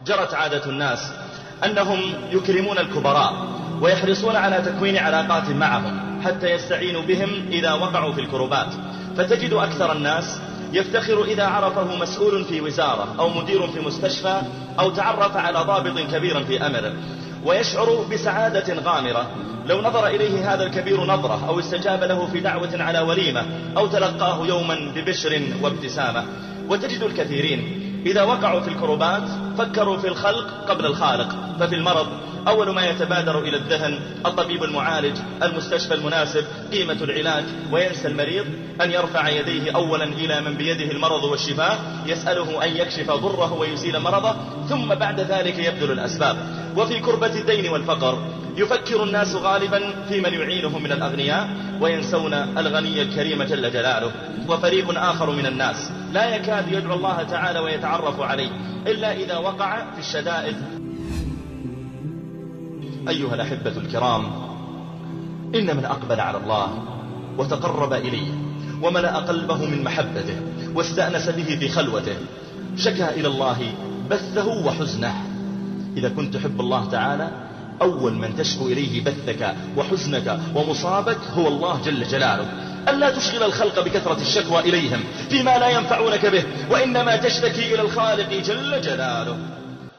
جرت عادة الناس أنهم يكرمون الكبراء ويحرصون على تكوين علاقات معهم حتى يستعينوا بهم إذا وقعوا في الكربات. فتجد أكثر الناس يفتخر إذا عرفه مسؤول في وزارة أو مدير في مستشفى أو تعرف على ضابط كبير في أمره، ويشعر بسعادة غامرة لو نظر إليه هذا الكبير نظرة أو استجاب له في دعوة على وليمة أو تلقاه يوما ببشر وابتسامة. وتجد الكثيرين إذا وقعوا في الكربات فكروا في الخلق قبل الخالق، ففي المرض أول ما يتبادر إلى الذهن الطبيب المعالج، المستشفى المناسب، قيمة العلاج، وينسى المريض أن يرفع يديه أولا إلى من بيده المرض والشفاء يسأله أن يكشف ضره ويزيل مرضه، ثم بعد ذلك يبذل الأسباب. وفي كربة الدين والفقر يفكر الناس غالبا في من يعينهم من الأغنياء وينسون الغني الكريم جل جلاله. وفريق آخر من الناس لا يكاد يدعو الله تعالى ويتعرف عليه إلا إذا وقع في الشدائد. أيها الأحبة الكرام، إن من أقبل على الله وتقرب إليه وملأ قلبه من محبته واستأنس به في خلوته شكى إلى الله بثه وحزنه. إذا كنت تحب الله تعالى أول من تشكو إليه بثك وحزنك ومصابك هو الله جل جلاله. ألا تشغل الخلق بكثرة الشكوى إليهم فيما لا ينفعونك به، وإنما تشتكي إلى الخالق جل جلاله.